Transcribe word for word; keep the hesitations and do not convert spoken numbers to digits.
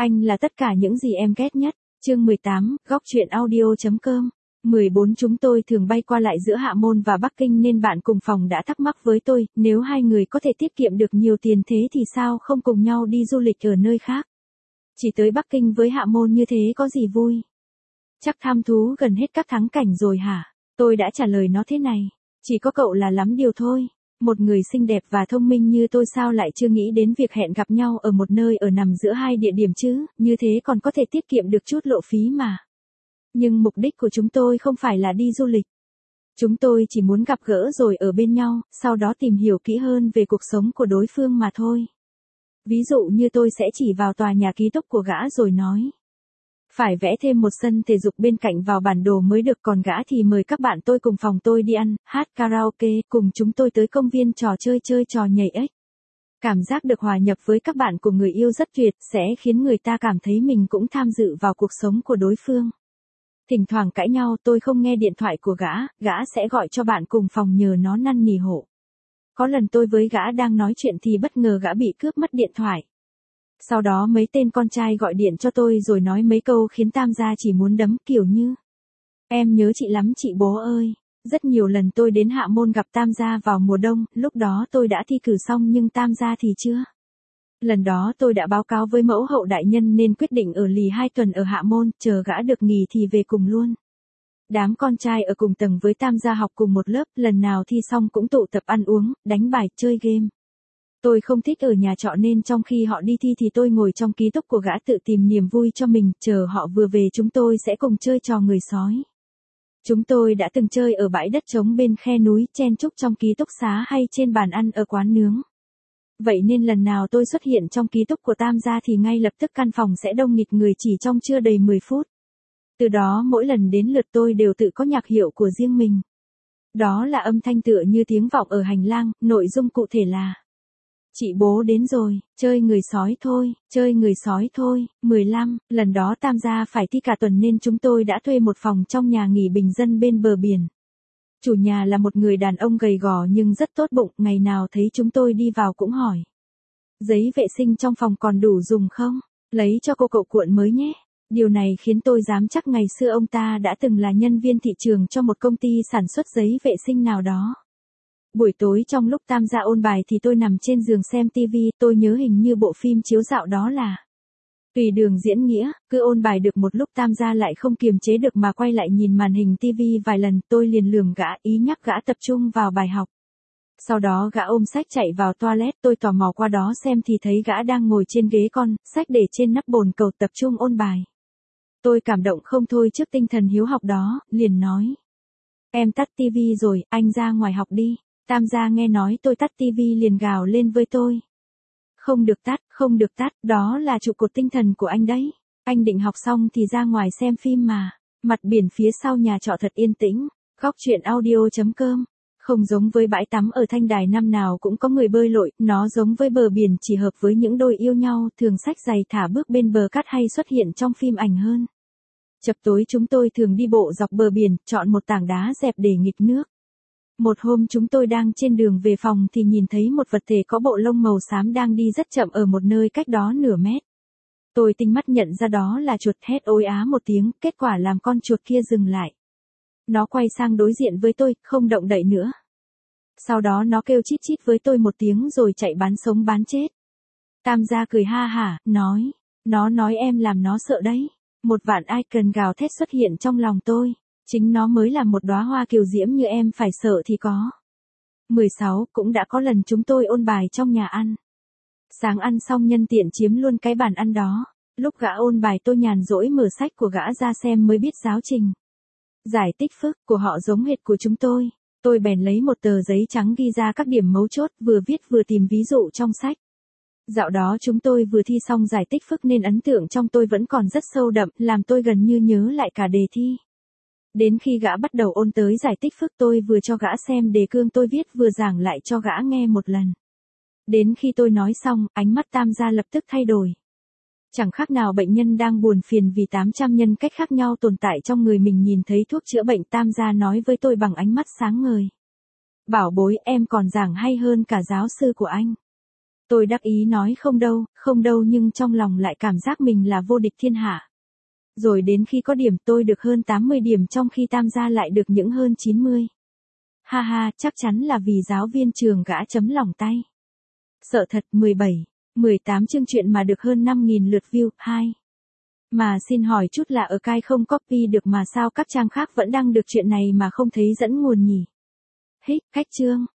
Anh là tất cả những gì em ghét nhất. Chương mười tám, góc truyện audio chấm com. mười bốn Chúng tôi thường bay qua lại giữa Hạ Môn và Bắc Kinh nên bạn cùng phòng đã thắc mắc với tôi, nếu hai người có thể tiết kiệm được nhiều tiền thế thì sao không cùng nhau đi du lịch ở nơi khác? Chỉ tới Bắc Kinh với Hạ Môn như thế có gì vui? Chắc tham thú gần hết các thắng cảnh rồi hả? Tôi đã trả lời nó thế này. Chỉ có cậu là lắm điều thôi. Một người xinh đẹp và thông minh như tôi sao lại chưa nghĩ đến việc hẹn gặp nhau ở một nơi ở nằm giữa hai địa điểm chứ, như thế còn có thể tiết kiệm được chút lộ phí mà. Nhưng mục đích của chúng tôi không phải là đi du lịch. Chúng tôi chỉ muốn gặp gỡ rồi ở bên nhau, sau đó tìm hiểu kỹ hơn về cuộc sống của đối phương mà thôi. Ví dụ như tôi sẽ chỉ vào tòa nhà ký túc của gã rồi nói. Phải vẽ thêm một sân thể dục bên cạnh vào bản đồ mới được, còn gã thì mời các bạn tôi cùng phòng tôi đi ăn, hát karaoke, cùng chúng tôi tới công viên trò chơi chơi trò nhảy ếch. Cảm giác được hòa nhập với các bạn của người yêu rất tuyệt, sẽ khiến người ta cảm thấy mình cũng tham dự vào cuộc sống của đối phương. Thỉnh thoảng cãi nhau tôi không nghe điện thoại của gã, gã sẽ gọi cho bạn cùng phòng nhờ nó năn nỉ hộ. Có lần tôi với gã đang nói chuyện thì bất ngờ gã bị cướp mất điện thoại. Sau đó mấy tên con trai gọi điện cho tôi rồi nói mấy câu khiến Tam gia chỉ muốn đấm, kiểu như: Em nhớ chị lắm chị bố ơi. Rất nhiều lần tôi đến Hạ Môn gặp Tam gia vào mùa đông, lúc đó tôi đã thi cử xong nhưng Tam gia thì chưa. Lần đó tôi đã báo cáo với mẫu hậu đại nhân nên quyết định ở lì hai tuần ở Hạ Môn, chờ gã được nghỉ thì về cùng luôn. Đám con trai ở cùng tầng với Tam gia học cùng một lớp, lần nào thi xong cũng tụ tập ăn uống, đánh bài, chơi game. Tôi không thích ở nhà trọ nên trong khi họ đi thi thì tôi ngồi trong ký túc của gã tự tìm niềm vui cho mình, chờ họ vừa về chúng tôi sẽ cùng chơi trò người sói. Chúng tôi đã từng chơi ở bãi đất trống bên khe núi, chen chúc trong ký túc xá hay trên bàn ăn ở quán nướng. Vậy nên lần nào tôi xuất hiện trong ký túc của Tam gia thì ngay lập tức căn phòng sẽ đông nghịt người chỉ trong chưa đầy mười phút. Từ đó mỗi lần đến lượt tôi đều tự có nhạc hiệu của riêng mình. Đó là âm thanh tựa như tiếng vọng ở hành lang, nội dung cụ thể là: Chị bố đến rồi, chơi người sói thôi, chơi người sói thôi. mười lăm Lần đó Tam gia phải thi cả tuần nên chúng tôi đã thuê một phòng trong nhà nghỉ bình dân bên bờ biển. Chủ nhà là một người đàn ông gầy gò nhưng rất tốt bụng, ngày nào thấy chúng tôi đi vào cũng hỏi: Giấy vệ sinh trong phòng còn đủ dùng không? Lấy cho cô cậu cuộn mới nhé. Điều này khiến tôi dám chắc ngày xưa ông ta đã từng là nhân viên thị trường cho một công ty sản xuất giấy vệ sinh nào đó. Buổi tối trong lúc Tam gia ôn bài thì tôi nằm trên giường xem tivi, tôi nhớ hình như bộ phim chiếu dạo đó là Tùy Đường Diễn Nghĩa. Cứ ôn bài được một lúc Tam gia lại không kiềm chế được mà quay lại nhìn màn hình tivi vài lần, tôi liền lườm gã, ý nhắc gã tập trung vào bài học. Sau đó gã ôm sách chạy vào toilet, tôi tò mò qua đó xem thì thấy gã đang ngồi trên ghế con, sách để trên nắp bồn cầu tập trung ôn bài. Tôi cảm động không thôi trước tinh thần hiếu học đó, liền nói: Em tắt tivi rồi, anh ra ngoài học đi. Tam gia nghe nói tôi tắt tivi liền gào lên với tôi: Không được tắt, không được tắt, đó là trụ cột tinh thần của anh đấy. Anh định học xong thì ra ngoài xem phim mà. Mặt biển phía sau nhà trọ thật yên tĩnh. Góc truyện audio chấm com. Không giống với bãi tắm ở Thanh Đài năm nào cũng có người bơi lội, nó giống với bờ biển chỉ hợp với những đôi yêu nhau thường xách giày thả bước bên bờ cát hay xuất hiện trong phim ảnh hơn. Chập tối chúng tôi thường đi bộ dọc bờ biển, chọn một tảng đá dẹp để nghịch nước. Một hôm chúng tôi đang trên đường về phòng thì nhìn thấy một vật thể có bộ lông màu xám đang đi rất chậm ở một nơi cách đó nửa mét. Tôi tinh mắt nhận ra đó là chuột, hét ối á một tiếng, kết quả làm con chuột kia dừng lại. Nó quay sang đối diện với tôi, không động đậy nữa. Sau đó nó kêu chít chít với tôi một tiếng rồi chạy bán sống bán chết. Tam gia cười ha hả, nói, nó nói em làm nó sợ đấy. Một vạn icon gào thét xuất hiện trong lòng tôi. Chính nó mới là một đóa hoa kiều diễm như em phải sợ thì có. mười sáu Cũng đã có lần chúng tôi ôn bài trong nhà ăn. Sáng ăn xong nhân tiện chiếm luôn cái bàn ăn đó. Lúc gã ôn bài tôi nhàn rỗi mở sách của gã ra xem mới biết giáo trình giải tích phức của họ giống hệt của chúng tôi. Tôi bèn lấy một tờ giấy trắng ghi ra các điểm mấu chốt, vừa viết vừa tìm ví dụ trong sách. Dạo đó chúng tôi vừa thi xong giải tích phức nên ấn tượng trong tôi vẫn còn rất sâu đậm, làm tôi gần như nhớ lại cả đề thi. Đến khi gã bắt đầu ôn tới giải tích phức tôi vừa cho gã xem đề cương tôi viết vừa giảng lại cho gã nghe một lần. Đến khi tôi nói xong, ánh mắt Tam gia lập tức thay đổi. Chẳng khác nào bệnh nhân đang buồn phiền vì tám trăm nhân cách khác nhau tồn tại trong người mình nhìn thấy thuốc chữa bệnh. Tam gia nói với tôi bằng ánh mắt sáng ngời: Bảo bối, em còn giảng hay hơn cả giáo sư của anh. Tôi đắc ý nói không đâu, không đâu nhưng trong lòng lại cảm giác mình là vô địch thiên hạ. Rồi đến khi có điểm tôi được hơn tám mươi điểm trong khi tam gia lại được những hơn chín mươi. Ha ha, chắc chắn là vì giáo viên trường gã chấm lòng tay. Sợ thật, mười bảy, mười tám chương chuyện mà được hơn năm nghìn lượt view, hai. Mà xin hỏi chút là ở cai không copy được mà sao các trang khác vẫn đăng được chuyện này mà không thấy dẫn nguồn nhỉ? Hích, cách chương.